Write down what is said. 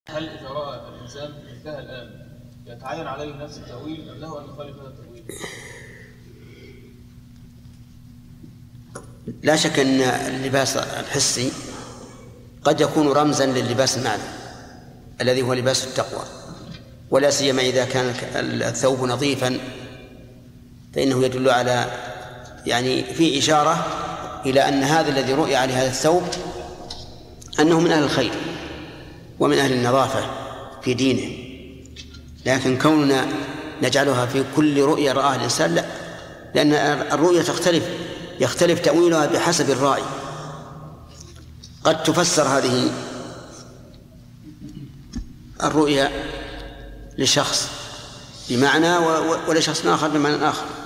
هل إذا رأى الإنسان انتهى الآن يتعين عليه نفس التأويل أم له أن يخالف هذا التأويل؟ لا شك أن اللباس الحسي قد يكون رمزا لللباس المعنوي الذي هو لباس التقوى، ولا سيما إذا كان الثوب نظيفا فإنه يدل على في إشارة إلى أن هذا الذي رؤي عليه هذا الثوب أنه من أهل الخير ومن أهل النظافة في دينه. لكن كوننا نجعلها في كل رؤية رآها الإنسان لا، لأن الرؤية يختلف تأويلها بحسب الرأي. قد تفسر هذه الرؤية لشخص بمعنى ولشخص آخر بمعنى آخر.